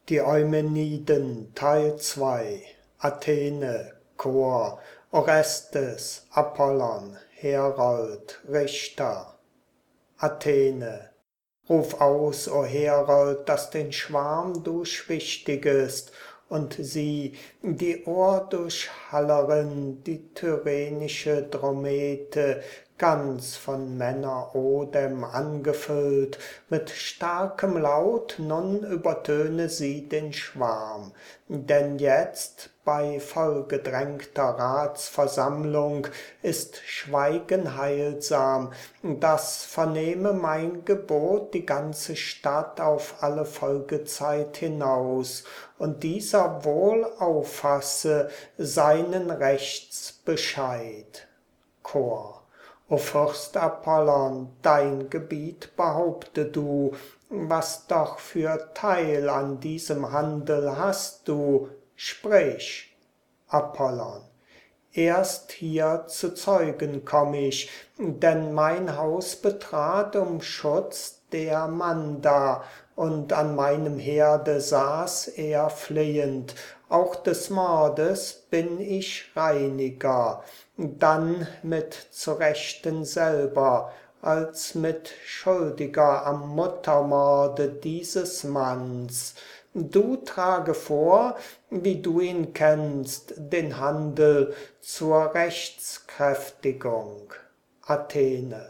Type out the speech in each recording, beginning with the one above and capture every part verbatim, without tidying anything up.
Die Eumeniden, Teil zwei. Athene, Chor, Orestes, Apollon, Herold, Richter. Athene, ruf aus, o Herold, dass den Schwarm du schwichtigest, und sie, die Ohrdurchhallerin, die tyrrhenische Dromete, ganz von Männerodem angefüllt, mit starkem Laut nun übertöne sie den Schwarm, denn jetzt bei vollgedrängter Ratsversammlung ist Schweigen heilsam, das vernehme mein Gebot die ganze Stadt auf alle Folgezeit hinaus, und dieser wohl auffasse seinen Rechtsbescheid. Chor. O Fürst Apollon, dein Gebiet behaupte du, was doch für Teil an diesem Handel hast du, sprich. Apollon. Erst hier zu Zeugen komm ich, denn mein Haus betrat um Schutz der Manda, und an meinem Herde saß er flehend. Auch des Mordes bin ich Reiniger, dann mit zu rächten selber, als mit Schuldiger am Muttermorde dieses Manns. Du trage vor, wie du ihn kennst, den Handel zur Rechtskräftigung. Athene.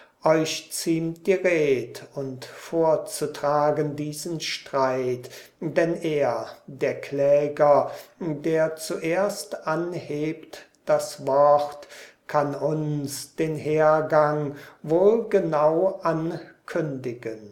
Euch ziemt die Red, und vorzutragen diesen Streit, denn er, der Kläger, der zuerst anhebt das Wort, kann uns den Hergang wohl genau ankündigen.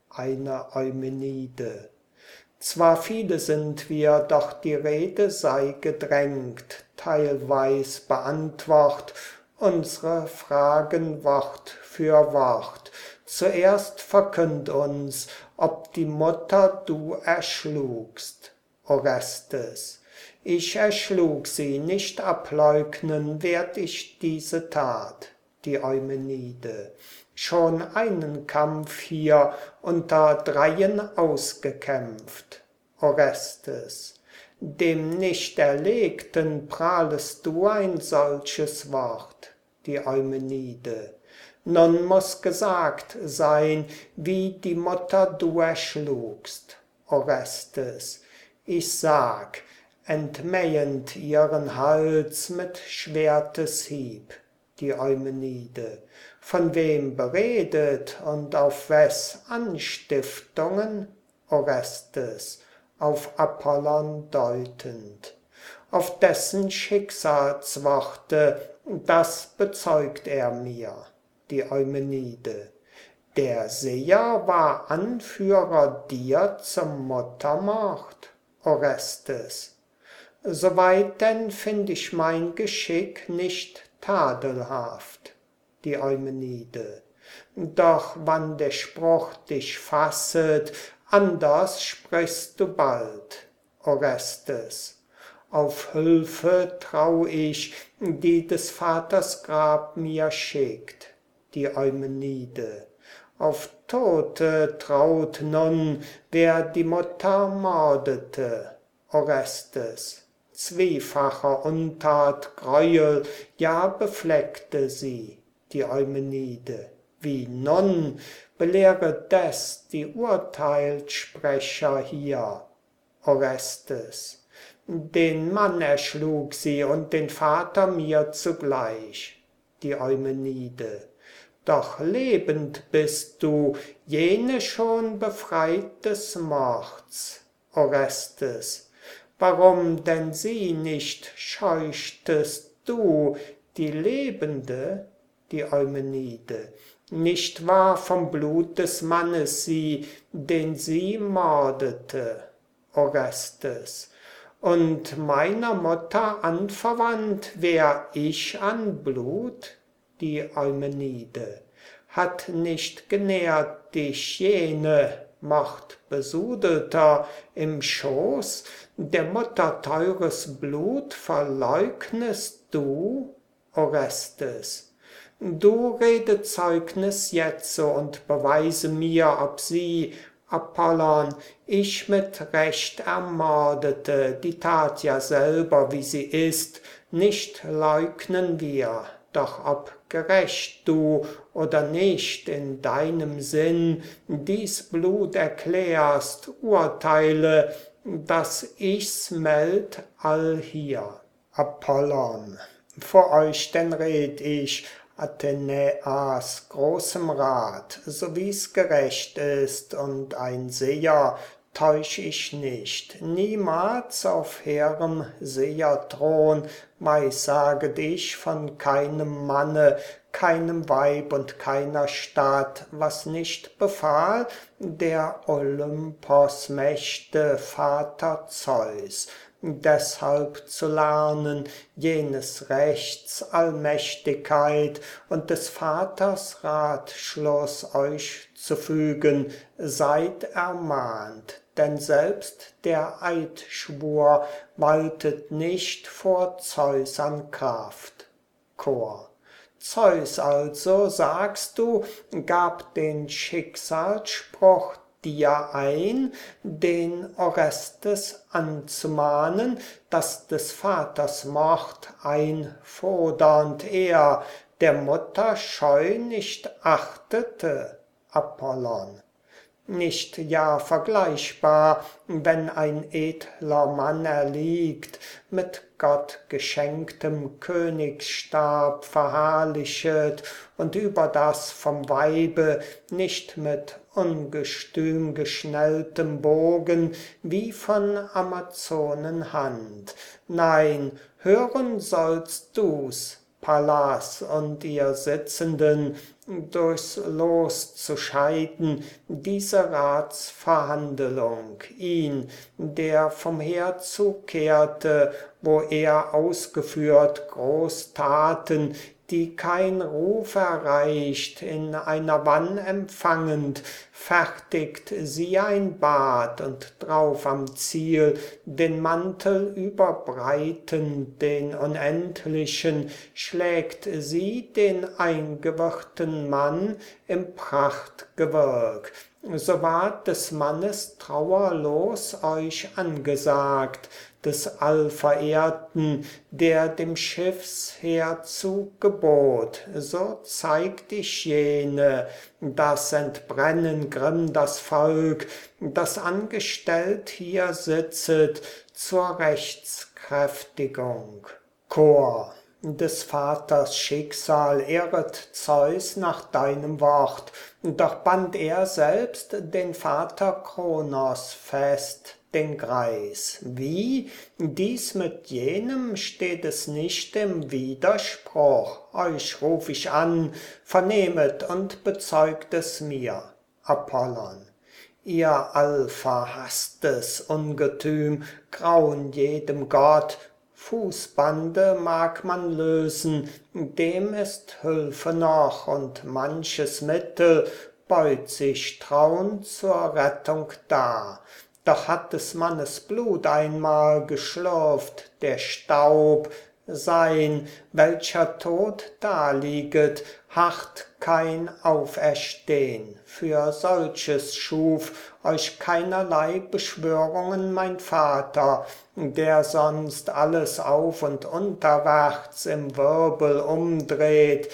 Eine Eumenide. Zwar viele sind wir, doch die Rede sei gedrängt, teilweis beantwort unsere Fragen Wort für Wort. Zuerst verkünd uns, ob die Mutter du erschlugst. Orestes. Ich erschlug sie, nicht ableugnen werd ich diese Tat. Die Eumenide. Schon einen Kampf hier unter Dreien ausgekämpft. Orestes. Dem Nicht-Erlegten prahlest du ein solches Wort. Die Eumenide. Nun muß gesagt sein, wie die Mutter du erschlugst. Orestes. Ich sag, entmähend ihren Hals mit Schwerteshieb. Die Eumenide. Von wem beredet und auf wes Anstiftungen? Orestes. Auf Apollon deutend. Auf dessen Schicksalsworte, das bezeugt er mir. Die Eumenide. Der Seher war Anführer dir zum Muttermord. Orestes. Soweit denn find ich mein Geschick nicht tadelhaft. Die Eumenide. Doch wann der Spruch dich fasset, anders sprichst du bald. Orestes. Auf Hülfe trau ich, die des Vaters Grab mir schickt. Die Eumenide. Auf Tote traut nun, wer die Mutter mordete. Orestes. Zwiefacher Untat Gräuel, ja befleckte sie. Die Eumenide. Wie nun? Belehre des die Urteilssprecher hier. Orestes. Den Mann erschlug sie und den Vater mir zugleich. Die Eumenide. Doch lebend bist du, jene schon befreit des Mords. Orestes. Warum denn sie nicht scheuchtest du, die Lebende? Die Eumenide. Nicht wahr vom Blut des Mannes sie, den sie mordete. Orestes. Und meiner Mutter anverwandt wär ich an Blut? Die Eumenide. Hat nicht genährt dich jene Mordbesudelter im Schoß, der Mutter teures Blut verleugnest du? Orestes. Du rede Zeugnis jetzo und beweise mir, ob sie Apollon, ich mit Recht ermordete, die Tat ja selber, wie sie ist, nicht leugnen wir, doch ob gerecht du oder nicht in deinem Sinn dies Blut erklärst, urteile, dass ich's meld allhier. Apollon, vor euch denn red ich, Athenäas großem Rat, so wie's gerecht ist, und ein Seher täusch ich nicht, niemals auf hehrem Seherthron weissaget ich von keinem Manne, keinem Weib und keiner Stadt, was nicht befahl der Olympos Mächte Vater Zeus. Deshalb zu lernen jenes Rechts Allmächtigkeit und des Vaters Ratschluss euch zu fügen, seid ermahnt, denn selbst der Eidschwur waltet nicht vor Zeus an Kraft. Chor. Zeus also, sagst du, gab den Schicksalsspruch dir ein, den Orestes anzumahnen, dass des Vaters Mord einfordernd er der Mutter Scheu nicht achtete. Apollon. Nicht ja vergleichbar, wenn ein edler Mann erliegt, mit Gott geschenktem Königsstab verherrlichet und über das vom Weibe nicht mit ungestüm geschnelltem Bogen wie von Amazonenhand. Nein, hören sollst du's, Pallas und ihr Sitzenden, durchs Los zu scheiden, diese Ratsverhandelung, ihn, der vom Heer zukehrte, wo er ausgeführt Großtaten, die kein Ruf erreicht, in einer Wann empfangend, fertigt sie ein Bad und drauf am Ziel den Mantel überbreitend, den unendlichen, schlägt sie den eingewirrten Mann im Prachtgewirk. So ward des Mannes trauerlos euch angesagt, des Allverehrten, der dem Schiffsheer zugebot, so zeigt ich jene, das entbrennen grimm das Volk, das angestellt hier sitzet zur Rechtskräftigung. Chor. Des Vaters Schicksal ehret Zeus nach deinem Wort, doch band er selbst den Vater Kronos fest, den Greis. Wie? Dies mit jenem steht es nicht im Widerspruch. Euch ruf ich an, vernehmet und bezeugt es mir. Apollon. Ihr allverhaßtes Ungetüm, Grauen jedem Gott, Fußbande mag man lösen, dem ist Hülfe noch, und manches Mittel beut sich traun zur Rettung dar. Doch hat des Mannes Blut einmal geschlürft, der Staub sein, welcher Tod dalieget, harrt kein Auferstehn. Für solches schuf euch keinerlei Beschwörungen mein Vater, der sonst alles auf und unterwärts im Wirbel umdreht,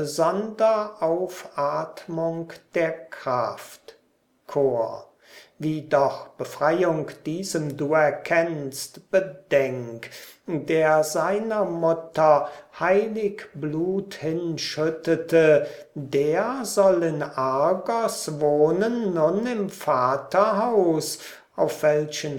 sonder Aufatmung der Kraft. Chor. Wie doch Befreiung diesem du erkennst, bedenk, der seiner Mutter heilig Blut hinschüttete, der soll in Argos wohnen nun im Vaterhaus, auf welchen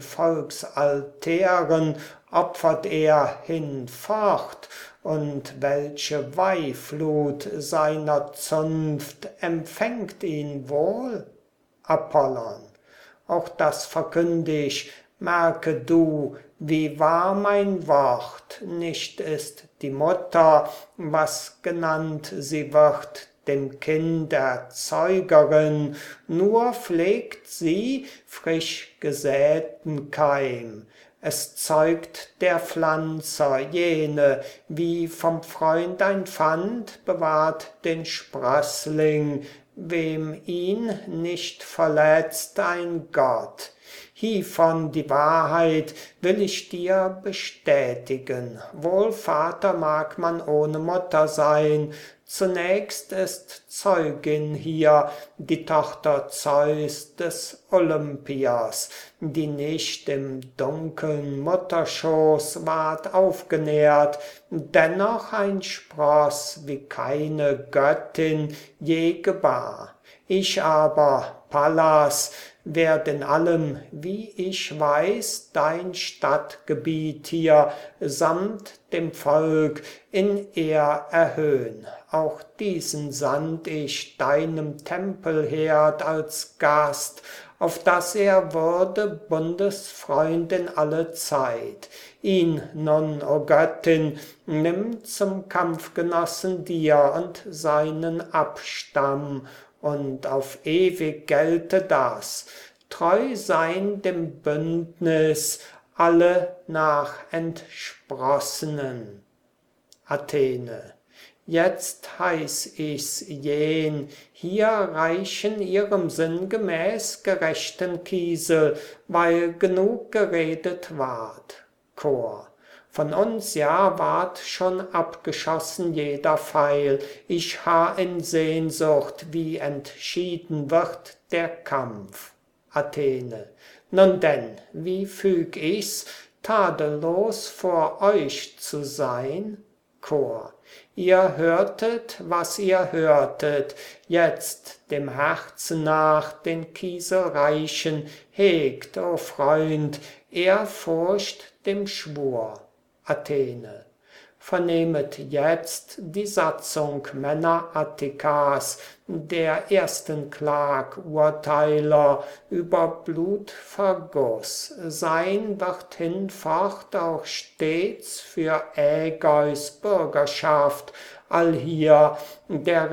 Volksaltären opfert er hinfort, und welche Weihflut seiner Zunft empfängt ihn wohl? Apollon. Auch das verkündig, merke du, wie wahr mein Wort, nicht ist die Mutter, was genannt sie wird, dem Kind Erzeugerin, nur pflegt sie frisch gesäten Keim. Es zeugt der Pflanzer, jene, wie vom Freund ein Pfand, bewahrt den Sprössling, wem ihn nicht verletzt ein Gott. Hievon die Wahrheit will ich dir bestätigen. Wohl Vater mag man ohne Mutter sein, zunächst ist Zeugin hier die Tochter Zeus des Olympiers, die nicht im dunkeln Mutterschoß ward aufgenährt, dennoch ein Spross wie keine Göttin je gebar. Ich aber, Pallas, werd in allem, wie ich weiß, dein Stadtgebiet hier samt dem Volk in Ehr erhöhn. Auch diesen sandt ich deinem Tempelherd als Gast, auf dass er würde Bundesfreund in alle Zeit. Ihn nun, o Göttin, nimm zum Kampfgenossen dir und seinen Abstamm, und auf ewig gelte das, treu sein dem Bündnis alle nach Entsprossenen. Athene: Jetzt heiß ich's jen, hier reichen ihrem Sinn gemäß gerechten Kiesel, weil genug geredet ward. Chor: Von uns ja ward schon abgeschossen jeder Pfeil, ich harr in Sehnsucht, wie entschieden wird der Kampf. Athene: Nun denn, wie füg ich's, tadellos vor euch zu sein? Chor: Ihr hörtet, was ihr hörtet, jetzt dem Herzen nach den Kiesel reichen, hegt, o Freund, Ehrfurcht dem Schwur. Athene: Vernehmet jetzt die Satzung Männer Attikas, der ersten Klagurteiler über Blutverguss. Sein wird hinfort auch stets für Ägeus Bürgerschaft allhier der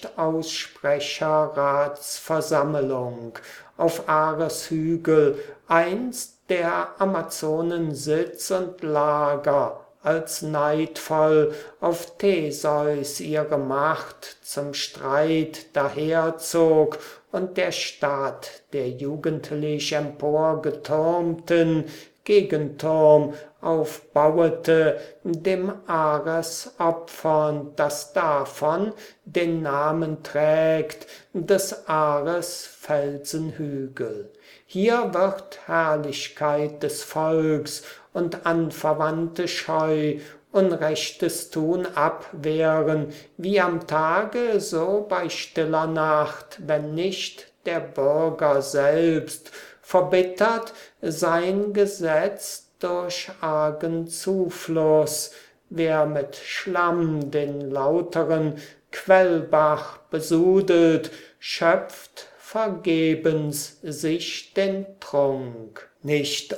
Rechtaussprecherratsversammlung auf Ares Hügel, einst der Amazonen Sitz und Lager, als neidvoll auf Theseus ihre Macht zum Streit daherzog und der Stadt der jugendlich emporgetürmten Gegenturm aufbauete, dem Ares opfernd, das davon den Namen trägt, des Ares Felsenhügel. Hier wird Herrlichkeit des Volks und anverwandte Scheu, Unrechtes tun abwehren, wie am Tage, so bei stiller Nacht, wenn nicht der Bürger selbst verbittert sein Gesetz durch argen Zufluss, wer mit Schlamm den lauteren Quellbach besudelt, schöpft vergebens sich den Trunk. Nicht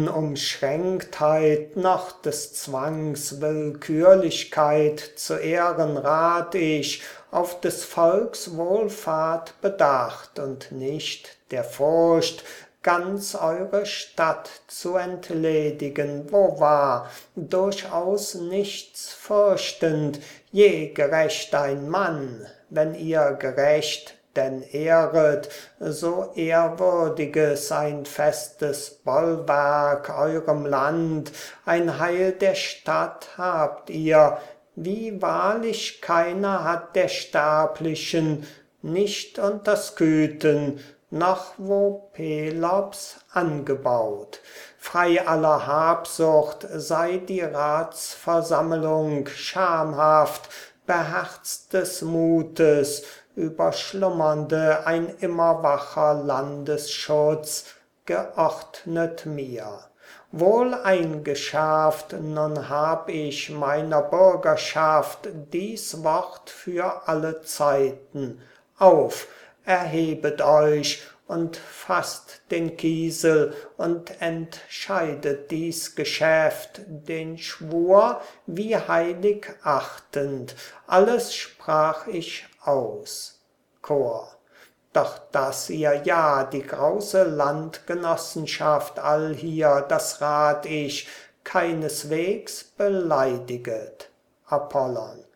Unumschränktheit noch des Zwangs Willkürlichkeit zu ehren rat ich, auf des Volks Wohlfahrt bedacht und nicht der Furcht ganz eure Stadt zu entledigen, wo war, durchaus nichts fürchtend, je gerecht ein Mann, wenn ihr gerecht denn ehret, so ehrwürdiges ein festes Bollwerk eurem Land, ein Heil der Stadt habt ihr, wie wahrlich keiner hat der Sterblichen, nicht unter Skythen, noch wo Pelops angebaut. Frei aller Habsucht sei die Ratsversammlung schamhaft, beherzt des Mutes, über Schlummernde ein immer wacher Landesschutz, geordnet mir. Wohl eingeschärft nun hab ich meiner Bürgerschaft dies Wort für alle Zeiten. Auf, erhebet euch und fasst den Kiesel und entscheidet dies Geschäft, den Schwur wie heilig achtend. Alles sprach ich aus. Chor: Doch dass ihr ja die grause Landgenossenschaft allhier, das rat ich, keineswegs beleidiget. Apollon: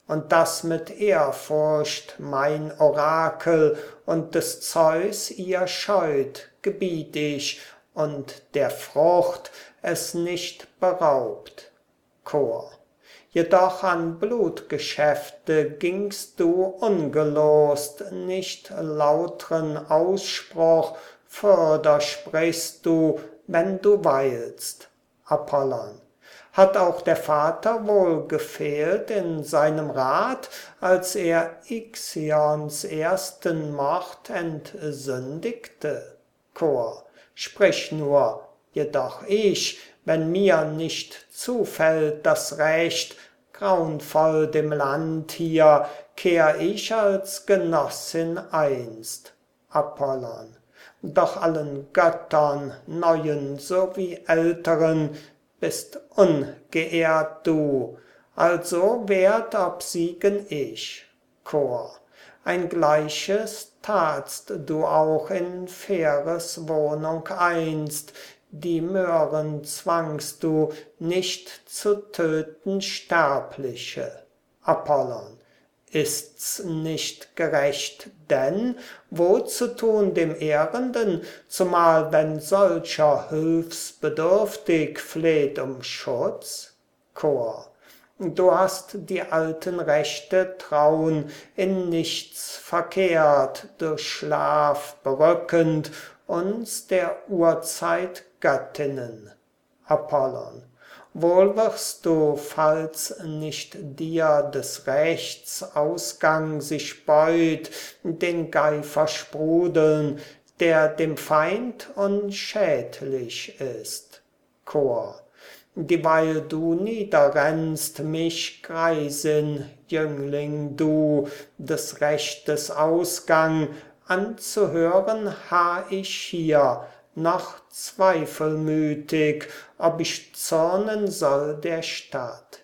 und das mit Ehrfurcht mein Orakel und des Zeus ihr scheut, gebiet ich, und der Frucht es nicht beraubt. Chor. Jedoch an Blutgeschäfte gingst du ungelost, nicht lautren Ausspruch fürder sprichst du, wenn du weilst. Apollon. Hat auch der Vater wohl gefehlt in seinem Rat, als er Ixions ersten Mord entsündigte? Chor. Sprich nur, jedoch ich, wenn mir nicht zufällt das Recht, graunvoll dem Land hier, kehr ich als Genossin einst. Apollon. Doch allen Göttern, neuen sowie älteren, bist ungeehrt du, also wert obsiegen ich. Chor. Ein Gleiches tatst du auch in Pheres Wohnung einst, die Möhren zwangst du, nicht zu töten Sterbliche. Apollon. Ist's nicht gerecht, denn wo zu tun dem Ehrenden, zumal wenn solcher hilfsbedürftig fleht um Schutz? Chor. Du hast die alten Rechte traun, in nichts verkehrt, durch Schlaf berückend, uns der Urzeit Göttinnen. Apollon. Wohl wirst du, falls nicht dir des Rechts Ausgang sich beut, den Geifer sprudeln, der dem Feind unschädlich ist. Chor. Dieweil du niederrennst mich, Greisin, Jüngling du, des Rechtes Ausgang anzuhören, harr ich hier, noch zweifelmütig, ob ich zürnen soll der Stadt.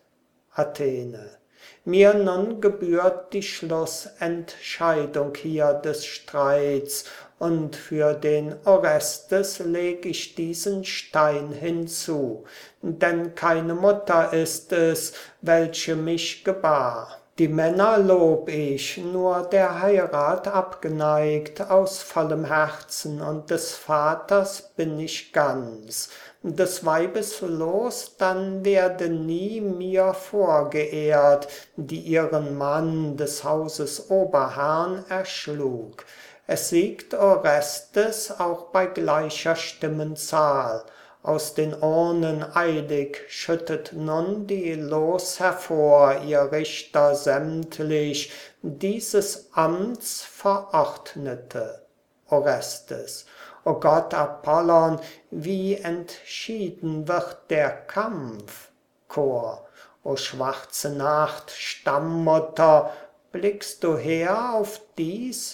Athene. Mir nun gebührt die Schlussentscheidung hier des Streits, und für den Orestes leg ich diesen Stein hinzu, denn keine Mutter ist es, welche mich gebar. Die Männer lob ich, nur der Heirat abgeneigt, aus vollem Herzen, und des Vaters bin ich ganz. Des Weibes Los dann werde nie mir vorgeehrt, die ihren Mann des Hauses Oberherrn erschlug. Es siegt Orestes auch bei gleicher Stimmenzahl. Aus den Urnen eilig schüttet nun die Los hervor, ihr Richter sämtlich, dieses Amts Verordnete. Orestes. O Gott Apollon, wie entschieden wird der Kampf? Chor. O schwarze Nacht, Stammmutter, blickst du her auf dies?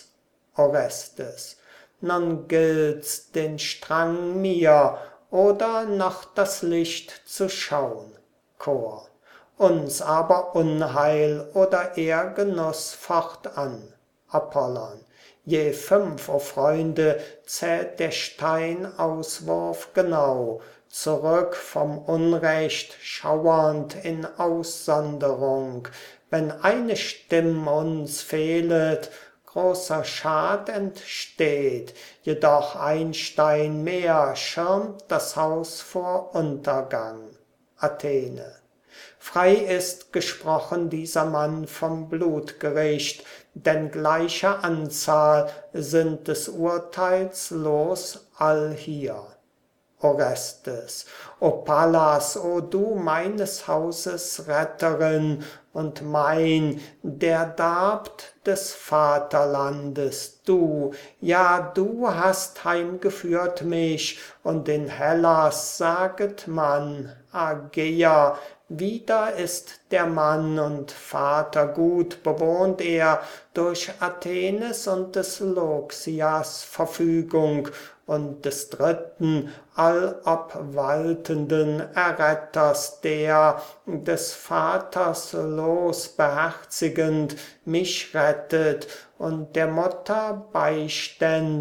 Orestes. Nun gilt's den Strang mir, oder noch das Licht zu schaun. Chor. Uns aber Unheil oder er Genuss fortan. Apollon. Je fünf, o Freunde, zählt der Steinauswurf genau, zurück vom Unrecht schauernd in Aussonderung. Wenn eine Stimm uns fehlet, großer Schad entsteht, jedoch ein Stein mehr schirmt das Haus vor Untergang. Athene. Frei ist gesprochen dieser Mann vom Blutgericht, denn gleicher Anzahl sind des Urteils Los allhier. Orestes. O Pallas, o du meines Hauses Retterin und mein, der darbt des Vaterlandes, du, ja, du hast heimgeführt mich, und in Hellas saget man, Argeier, wieder ist der Mann und Vater gut bewohnt er durch Athenes und des Loxias Verfügung und des dritten allobwaltenden Erretters, der, des Vaters Los beherzigend, mich rettet und der Mutter beiständ,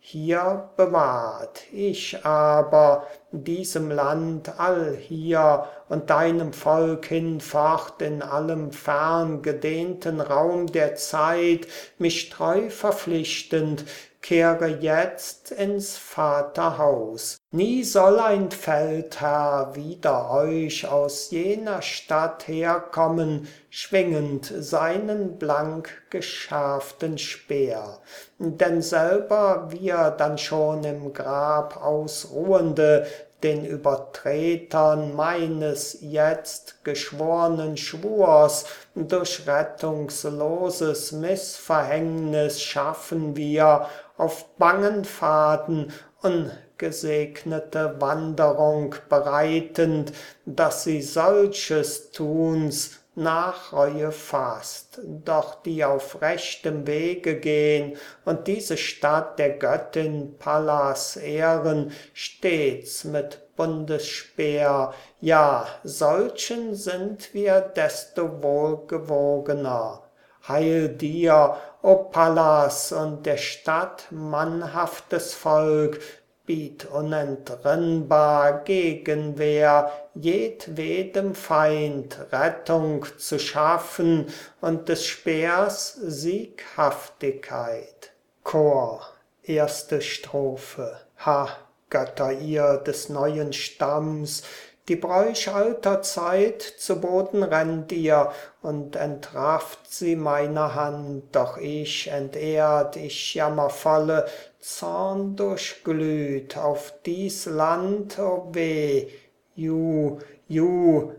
hier bewahrt. Ich aber, diesem Land allhier und deinem Volk hinfort in allem fern gedehnten Raum der Zeit, mich treu verpflichtend, kehre jetzt ins Vaterhaus. Nie soll ein Feldherr wider euch aus jener Stadt herkommen, schwingend seinen blank geschärften Speer. Denn selber wir dann schon im Grab ausruhende, den Übertretern meines jetzt geschwornen Schwurs, durch rettungsloses Missverhängnis schaffen wir auf bangen Pfaden ungesegnete Wanderung bereitend, dass sie solches Tuns Nachreue fasst, doch die auf rechtem Wege gehn und diese Stadt der Göttin Pallas ehren, stets mit Bundesspeer, ja, solchen sind wir desto wohlgewogener. Heil dir, o Pallas, und der Stadt mannhaftes Volk, biet unentrinnbar Gegenwehr jedwedem Feind, Rettung zu schaffen und des Speers Sieghaftigkeit. Chor, erste Strophe. Ha, Götter ihr des neuen Stamms, die Bräuch alter Zeit zu Boden rennt ihr und entrafft sie meiner Hand, doch ich entehrt, ich jammervolle, Zorn durchglüht auf dies Land, o weh, ju, ju,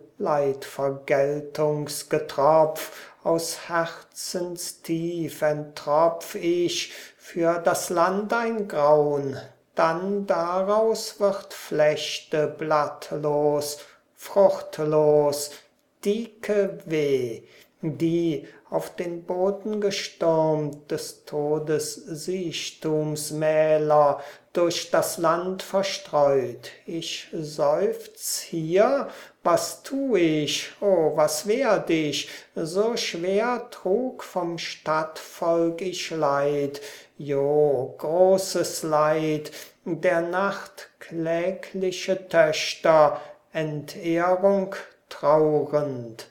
Leidvergeltungsgetropf, aus Herzenstief enttropf ich für das Land ein Graun, dann daraus wird Flechte blattlos, fruchtlos, dicke weh, die auf den Boden gestürmt des Todes Siechtumsmähler durch das Land verstreut. Ich seufz hier, was tu ich, oh, was werd ich, so schwer trug vom Stadtvolk ich Leid, jo, großes Leid, der Nacht klägliche Töchter, Entehrung traurend.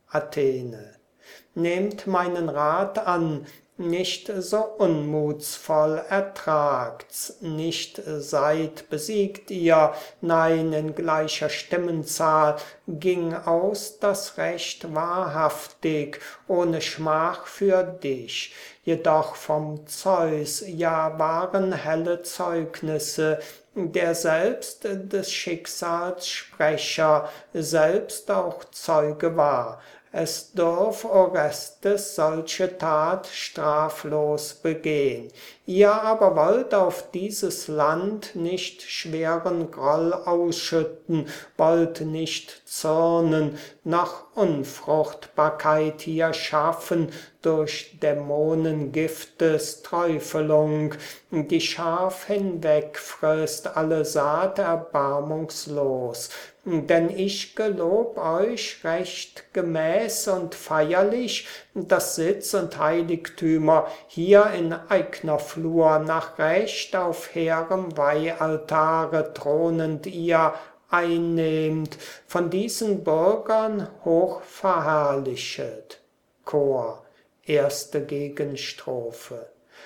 Athene. Nehmt meinen Rat an, nicht so unmutsvoll ertragt's, nicht seid besiegt ihr, nein, in gleicher Stimmenzahl ging aus das Recht wahrhaftig, ohne Schmach für dich. Jedoch vom Zeus, ja, waren helle Zeugnisse, der selbst des Schicksals Sprecher, selbst auch Zeuge war. Es dürf Orestes solche Tat straflos begehn. Ihr aber wollt auf dieses Land nicht schweren Groll ausschütten, wollt nicht zürnen, noch Unfruchtbarkeit hier schaffen durch Dämonengiftes Träufelung, die scharf hinwegfrisst alle Saat erbarmungslos. Denn ich gelob euch recht gemäß und feierlich, dass Sitz und Heiligtümer hier in eigner Flur nach Recht auf hehrem Weihaltare thronend ihr einnehmt, von diesen Bürgern hoch verherrlichet. Chor, erste Gegenstrophe.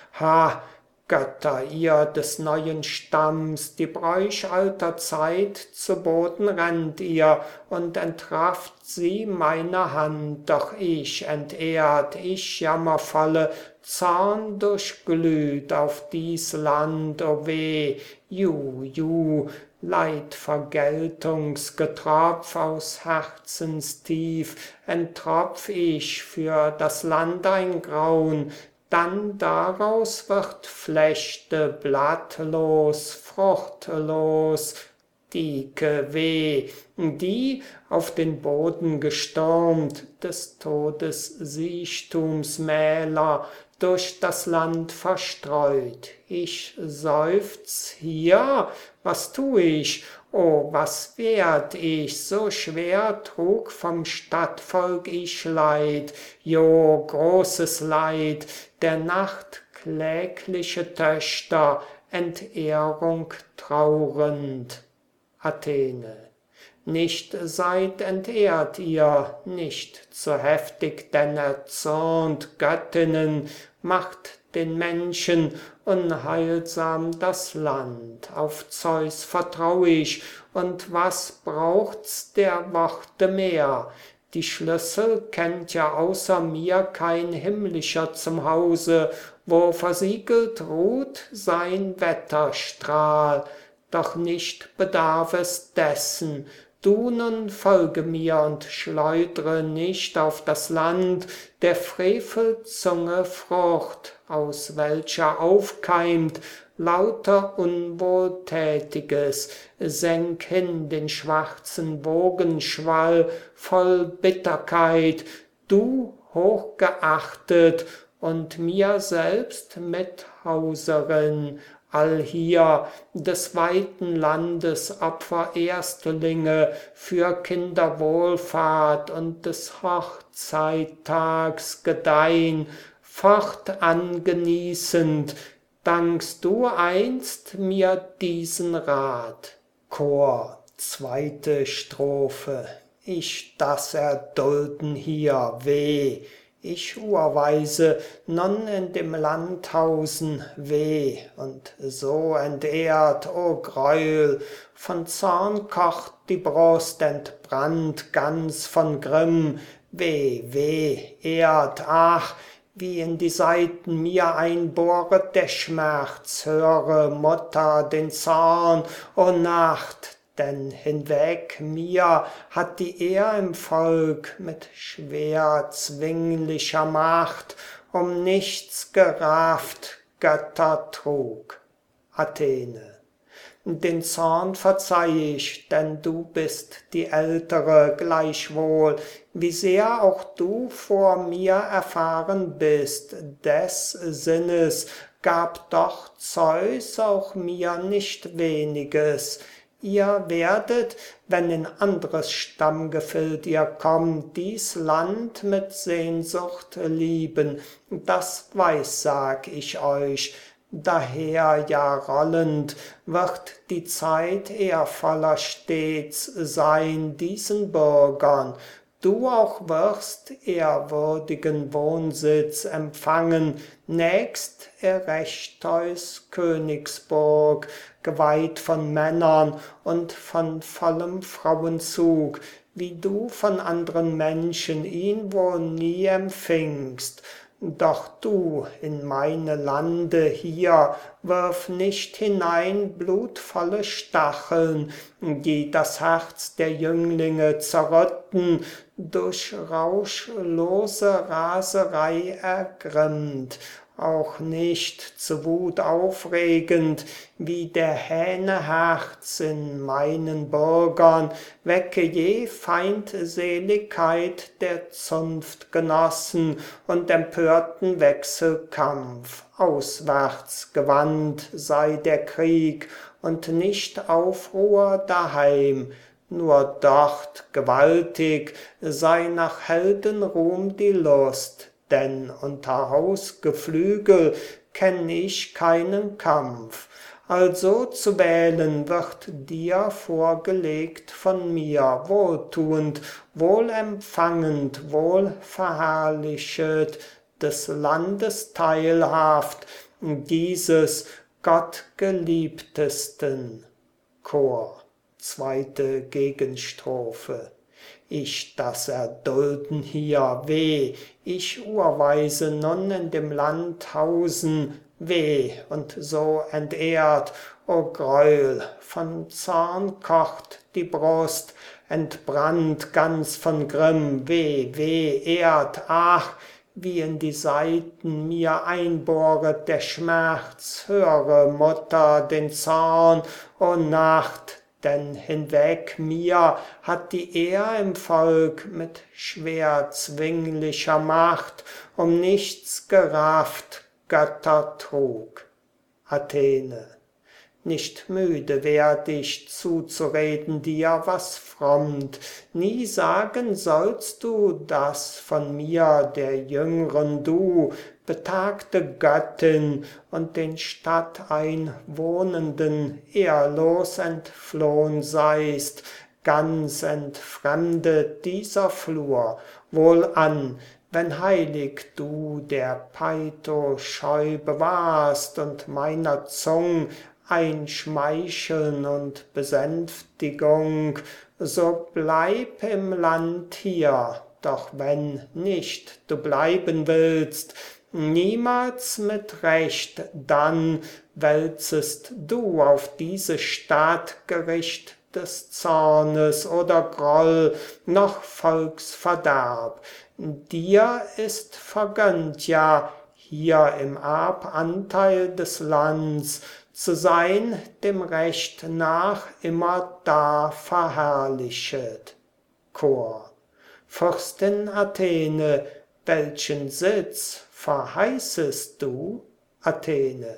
Ha, Götter, ihr des neuen Stamms, die Bräuch alter Zeit zu Boden rennt ihr und entrafft sie meiner Hand, doch ich entehrt, ich jammervolle, Zorn durchglüht auf dies Land, o weh, ju, ju, Leidvergeltungsgetropf aus Herzenstief, enttropf ich für das Land ein Graun, dann daraus wird Flechte blattlos, fruchtlos, dicke weh, die auf den Boden gestürmt des Todes Siechtumsmähler durch das Land verstreut. Ich seufz hier, was tu ich? Oh, was werd ich? So schwer trug vom Stadtvolk ich Leid, jo, großes Leid, der Nacht klägliche Töchter, Entehrung traurend. Athene. Nicht seid entehrt ihr, nicht zu heftig denn erzürnt, Göttinnen, macht den Menschen unheilsam das Land. Auf Zeus vertrau ich, und was braucht's der Worte mehr? Die Schlüssel kennt ja außer mir kein himmlischer zum Hause, wo versiegelt ruht sein Wetterstrahl. Doch nicht bedarf es dessen. Du nun folge mir und schleudre nicht auf das Land der Frevelzunge Frucht, aus welcher aufkeimt lauter Unwohltätiges. Senk hin den schwarzen Wogenschwall voll Bitterkeit, du hochgeachtet und mir selbst Mithauserin, allhier des weiten Landes Opfererstlinge für Kinderwohlfahrt und des Hochzeittags Gedeihn, fortan genießend, dankst du einst mir diesen Rat. Chor, zweite Strophe. Ich das erdulden hier, weh, ich urweise nun in dem Landhausen weh, und so entehrt, o Greuel, von Zorn kocht die Brust, entbrannt ganz von Grimm, weh, weh, Erd, ach, wie in die Seiten mir einbohret der Schmerz, höre, Mutter, den Zorn, o Nacht, denn hinweg mir hat die Ehr im Volk mit schwer zwinglicher Macht um nichts gerafft, Götter trug. Athene. Den Zorn verzeih ich, denn du bist die Ältere, gleichwohl, wie sehr auch du vor mir erfahren bist, des Sinnes gab doch Zeus auch mir nicht weniges. Ihr werdet, wenn in andres Stammgefild ihr kommt, dies Land mit Sehnsucht lieben, das weissag ich euch. Daher ja rollend wird die Zeit ehrvoller stets sein diesen Bürgern. Du auch wirst ehrwürdigen Wohnsitz empfangen, nächst Erechtheus Königsburg, geweiht von Männern und von vollem Frauenzug, wie du von anderen Menschen ihn wohl nie empfingst. Doch du in meine Lande hier wirf nicht hinein blutvolle Stacheln, die das Herz der Jünglinge zerrütten, durch rauschlose Raserei ergrimmt, auch nicht zu Wut aufregend, wie der Hähne Herz in meinen Bürgern, wecke je Feindseligkeit der Zunftgenossen und empörten Wechselkampf. Auswärts gewandt sei der Krieg und nicht Aufruhr daheim, nur dort gewaltig sei nach Heldenruhm die Lust, denn unter Hausgeflügel kenn ich keinen Kampf. Also zu wählen wird dir vorgelegt von mir, wohltuend, wohlempfangend, wohlverherrlichet, des Landes teilhaft, dieses Gottgeliebtesten. Chor, zweite Gegenstrophe. Ich das erdulden hier, weh, ich urweise nun in dem Land hausen, weh, und so entehrt, o Greuel, von Zorn kocht die Brust, entbrannt ganz von Grimm, weh, weh, Erd, ach, wie in die Seiten mir einbohret der Schmerz, höre, Mutter, den Zorn, o Nacht, denn hinweg mir hat die Ehr im Volk mit schwer zwinglicher Macht um nichts gerafft, Götter trug. Athene. nicht müde werd ich zuzureden dir, was frommt. Nie sagen sollst du, dass von mir der jüngeren du, betagte Göttin, und den Stadteinwohnenden ehrlos entflohn seist, ganz entfremdet dieser Flur. Wohlan, wenn heilig du der Peito scheu bewahrst und meiner Zung Einschmeicheln und Besänftigung, so bleib im Land hier, doch wenn nicht du bleiben willst, niemals mit Recht, dann wälzest du auf diese Stadt Gericht des Zornes oder Groll, noch Volksverderb. Dir ist vergönnt ja, hier im Erbanteil des Lands zu sein, dem Recht nach immerdar verherrlichet. Chor. Fürstin Athene, welchen Sitz verheißest du? Athene.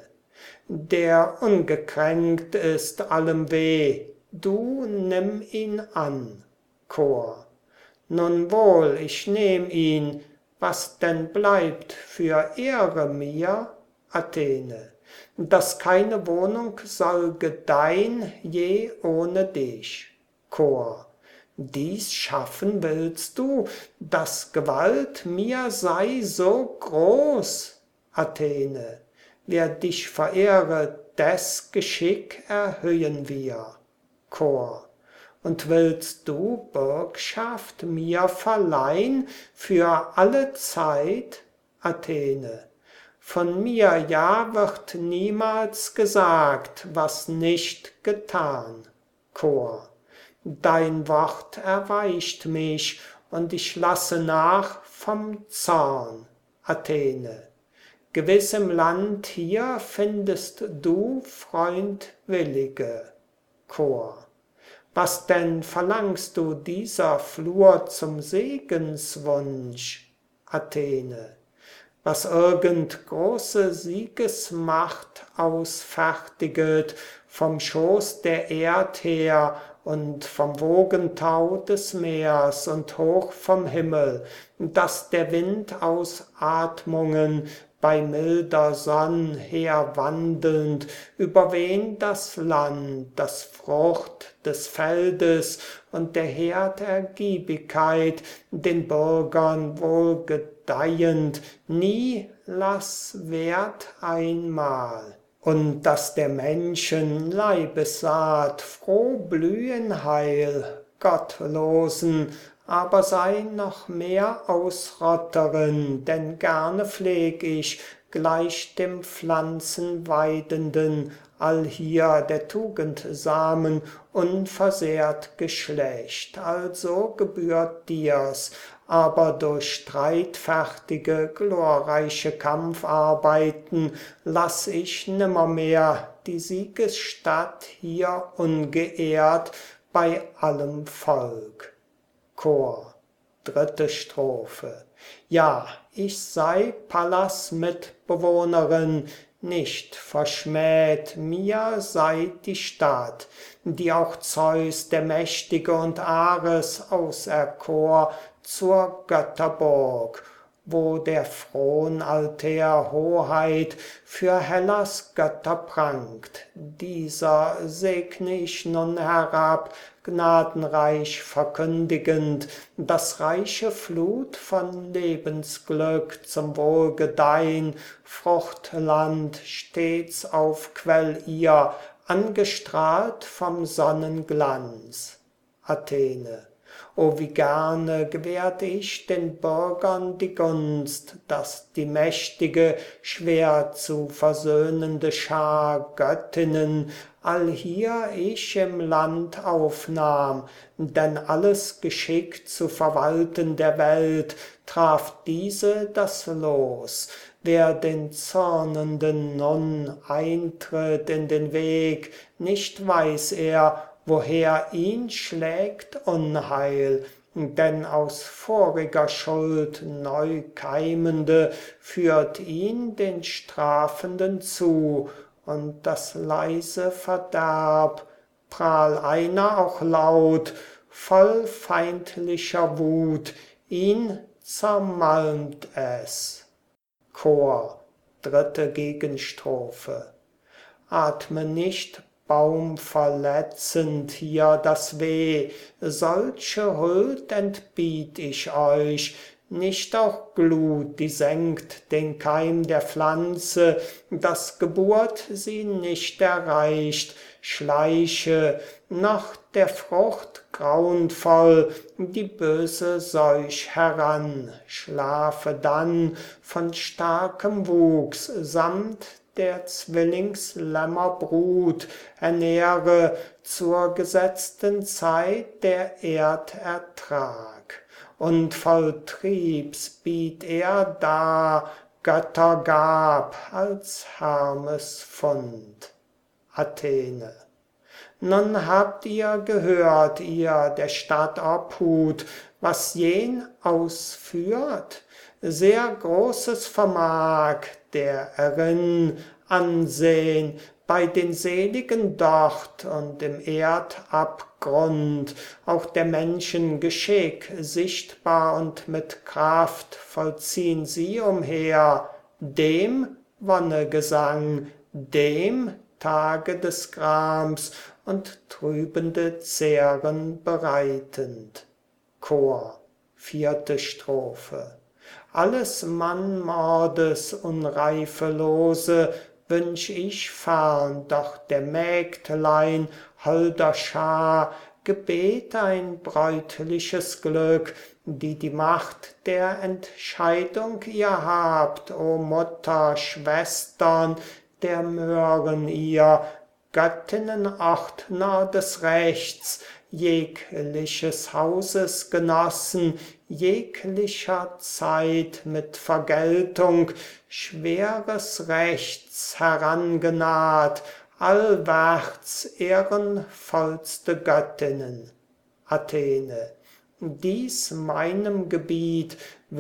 Der ungekränkt ist allem weh, du nimm ihn an. Chor. Nun wohl, ich nehm ihn, was denn bleibt für Ehre mir? Athene. Dass keine Wohnung soll gedeihn je ohne dich. Chor. Dies schaffen willst du, dass Gewalt mir sei so groß? Athene. Wer dich verehret, des Geschick erhöhen wir. Chor. Und willst du Bürgschaft mir verleihn für alle Zeit? Athene. Von mir ja wird niemals gesagt, was nicht getan. Chor. Dein Wort erweicht mich, und ich lasse nach vom Zorn. Athene. Gewiss im Land hier findest du Freundwillige. Chor. Was denn verlangst du dieser Flur zum Segenswunsch? Athene. Was irgend große Siegesmacht ausfertiget vom Schoß der Erd her und vom Wogentau des Meers und hoch vom Himmel, dass der Wind aus Atmungen bei milder Sonn herwandelnd überwehn das Land, das Frucht des Feldes und der Herd Ergiebigkeit, den Bürgern wohlgedeihend, nie lass wert einmal. Und dass der Menschen Leibessaat froh blühen heil, Gottlosen aber sei noch mehr Ausrotterin, denn gerne pfleg ich, gleich dem Pflanzenweidenden, allhier der Tugend Samen, unversehrt Geschlecht. Also gebührt dir's, aber durch streitfertige, glorreiche Kampfarbeiten lass ich nimmermehr die Siegesstadt hier ungeehrt bei allem Volk. Chor. Dritte Strophe. Ja, ich sei Pallas Mitbewohnerin, nicht verschmäht mir sei die Stadt, die auch Zeus der Mächtige und Ares auserkor zur Götterburg, wo der Fronaltär Hoheit für Hellas Götter prangt. Dieser segne ich nun herab, gnadenreich verkündigend, das reiche Flut von Lebensglück zum Wohlgedeihn, Fruchtland stets auf Quell ihr, angestrahlt vom Sonnenglanz. Athene. O wie gerne gewährt ich den Bürgern die Gunst, dass die mächtige, schwer zu versöhnende Schar Göttinnen allhier ich im Land aufnahm, denn alles Geschick zu verwalten der Welt traf diese das Los. Wer den Zürnenden nun eintritt in den Weg, nicht weiß er, woher ihn schlägt Unheil, denn aus voriger Schuld neu keimende führt ihn den Strafenden zu, und das leise Verderb, prahl einer auch laut, voll feindlicher Wut, ihn zermalmt es. Chor, dritte Gegenstrophe. Atme nicht baumverletzend hier das Weh, solche Huld entbiet ich euch, nicht auch Glut, die senkt den Keim der Pflanze, dass Geburt sie nicht erreicht, schleiche noch der Frucht grauenvoll die böse Seuch heran, schlafe dann von starkem Wuchs samt der Zwillingslämmerbrut, ernähre zur gesetzten Zeit der Erdertrag. Und voll Triebs biet er dar, Götter gab als Hermes Fund. Athene. Nun habt ihr gehört, ihr der Stadt Obhut, was jen ausführt? Sehr Großes vermag der Erinn Ansehn bei den Seligen dort und im Erdabgrund, auch der Menschen Geschick, sichtbar und mit Kraft vollziehn sie umher, dem Wonnegesang, dem Tage des Grams und trübende Zähren bereitend. Chor, vierte Strophe. Alles Mannmordes unreife Lose wünsch ich fern, doch der Mägdlein holder Schar gebet ein bräutliches Glück, die die Macht der Entscheidung ihr habt, o Mutter, Schwestern, der Möhren ihr, Göttinnen Ordner des Rechts, jegliches Hauses Genossen, jeglicher Zeit mit Vergeltung schweres Rechts herangenaht, allwärts ehrenvollste Göttinnen. Athene. Dies meinem Gebiet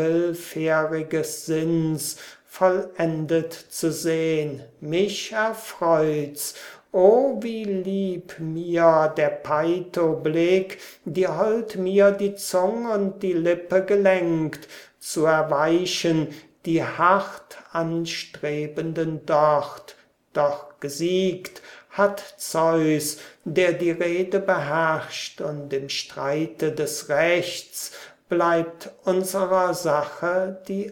willfähriges Sinns vollendet zu sehn, mich erfreut's. O, wie lieb mir der Peito-Blick, die hold mir die Zung und die Lippe gelenkt, zu erweichen die hart anstrebenden dort. Doch gesiegt hat Zeus, der die Rede beherrscht, und im Streite des Rechts bleibt unserer Sache die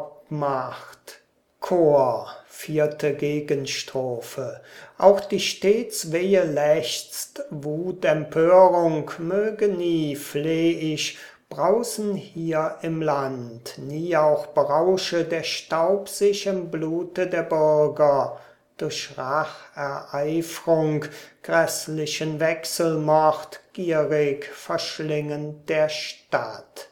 Obmacht. Chor, vierte Gegenstrophe. Auch die stets Wehe lechzt, Wut, Empörung möge nie, fleh ich, brausen hier im Land, nie auch berausche der Staub sich im Blute der Bürger, durch Rachereifrung, grässlichen Wechselmord, gierig verschlingend der Stadt.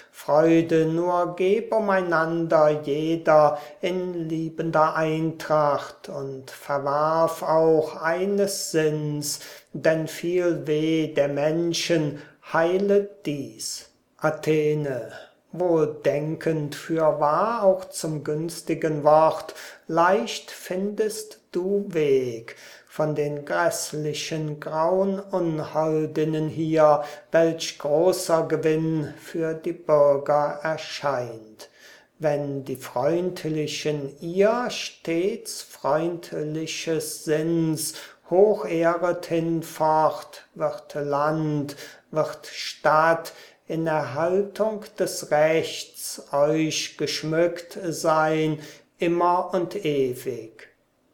Freude nur geb umeinander jeder in liebender Eintracht und verwarf auch eines Sinns, denn viel weh der Menschen heilet dies. Athene, wohldenkend fürwahr auch zum günstigen Wort, leicht findest du Weg von den grässlichen grauen Unholdinnen hier, welch großer Gewinn für die Bürger erscheint. Wenn die Freundlichen ihr stets freundliches Sinns hochehret hinfort, wird Land, wird Stadt in Erhaltung des Rechts euch geschmückt sein, immer und ewig.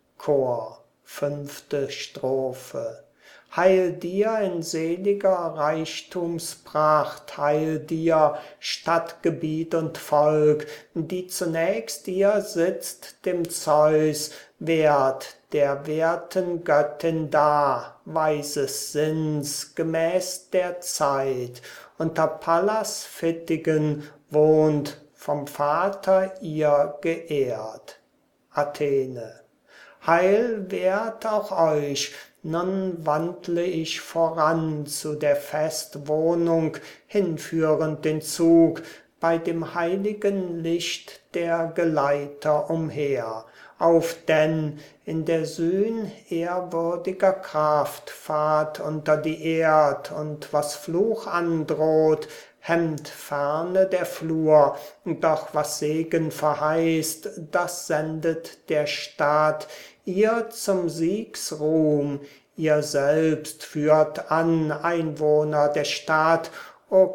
Chor, fünfte Strophe. Heil dir in seliger Reichtumspracht, heil dir Stadtgebiet und Volk, die zunächst ihr sitzt dem Zeus, Wert der werten Göttin da, weises Sinns gemäß der Zeit, unter Pallas Fittigen wohnt, vom Vater ihr geehrt. Athene. Heil wehrt auch euch, nun wandle ich voran zu der Festwohnung, hinführend den Zug, bei dem heiligen Licht der Geleiter umher. auf denn in der Sühn ehrwürdiger Kraft fahrt unter die Erd, und was Fluch androht, hemmt ferne der Flur, doch was Segen verheißt, das sendet der Staat ihr zum Siegsruhm. Ihr selbst führt an, Einwohner der Stadt, O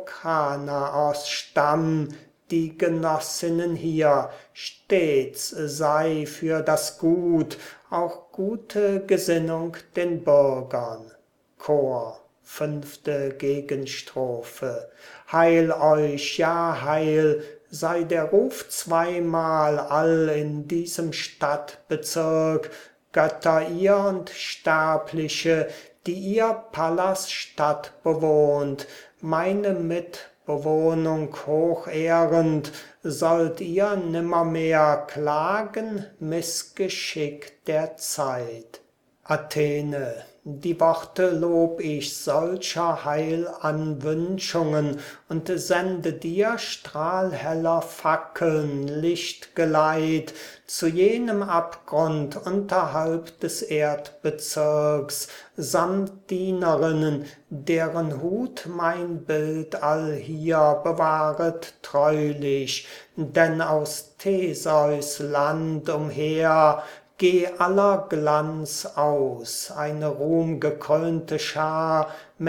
Kanaos Stamm, die Genossinnen hier, stets sei für das Gut, auch gute Gesinnung den Bürgern. Chor, fünfte Gegenstrophe. Heil euch, ja heil, sei der Ruf zweimal all in diesem Stadtbezirk, Götter ihr und Sterbliche, die ihr Pallas Stadt bewohnt, meine Mitbewohnung hochehrend, sollt ihr nimmermehr klagen, Missgeschick der Zeit. Athene, die Worte lob ich solcher Heilanwünschungen und sende dir strahlheller Fackeln Lichtgeleit zu jenem Abgrund unterhalb des Erdbezirks, samt Dienerinnen, deren Hut mein Bild allhier bewahret treulich, denn aus Theseus Land umher geh aller Glanz aus, eine ruhmgekrönte Schar,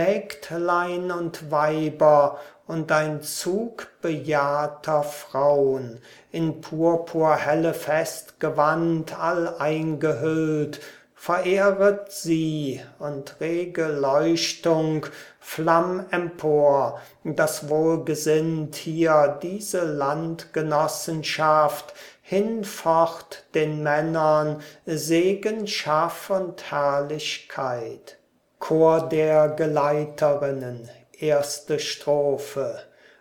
Mägdlein und Weiber und ein Zug bejahrter Fraun, in purpurhelle Festgewand all eingehüllt, verehret sie und rege Leuchtung flamm empor, dass wohlgesinnt hier diese Landgenossenschaft hinfort den Männern Segen schaff und Herrlichkeit. Chor der Geleiterinnen, erste Strophe.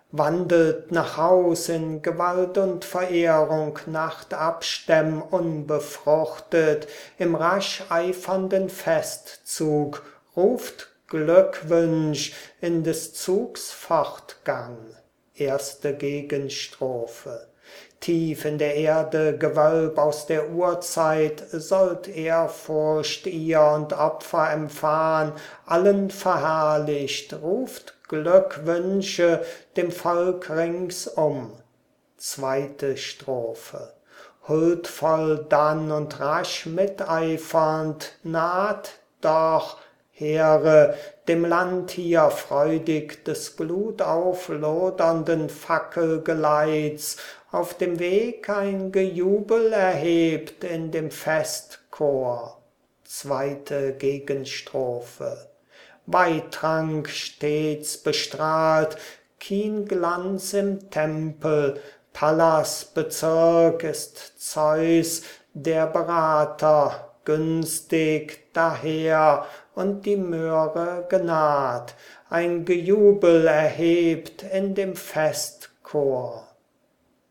Wandelt nach Haus in Gewalt und Verehrung, Nacht abstemm unbefruchtet, im rasch eifernden Festzug, ruft Glückwünsch in des Zugs Fortgang. Erste Gegenstrophe. Tief in der Erde Gewölb aus der Urzeit sollt Ehrfurcht ihr und Opfer empfahen, allen verherrlicht, ruft Glückwünsche dem Volk ringsum. Zweite Strophe. Huldvoll dann und rasch miteifernd naht doch, Heere, dem Land hier freudig des glutauflodernden Fackelgeleits, auf dem Weg ein Gejubel erhebt in dem Festchor. Zweite Gegenstrophe. Weitrank stets bestrahlt, kein Glanz im Tempel, Pallas Bezirk ist Zeus, der Berater, günstig daher und die Möhre genaht, ein Gejubel erhebt in dem Festchor.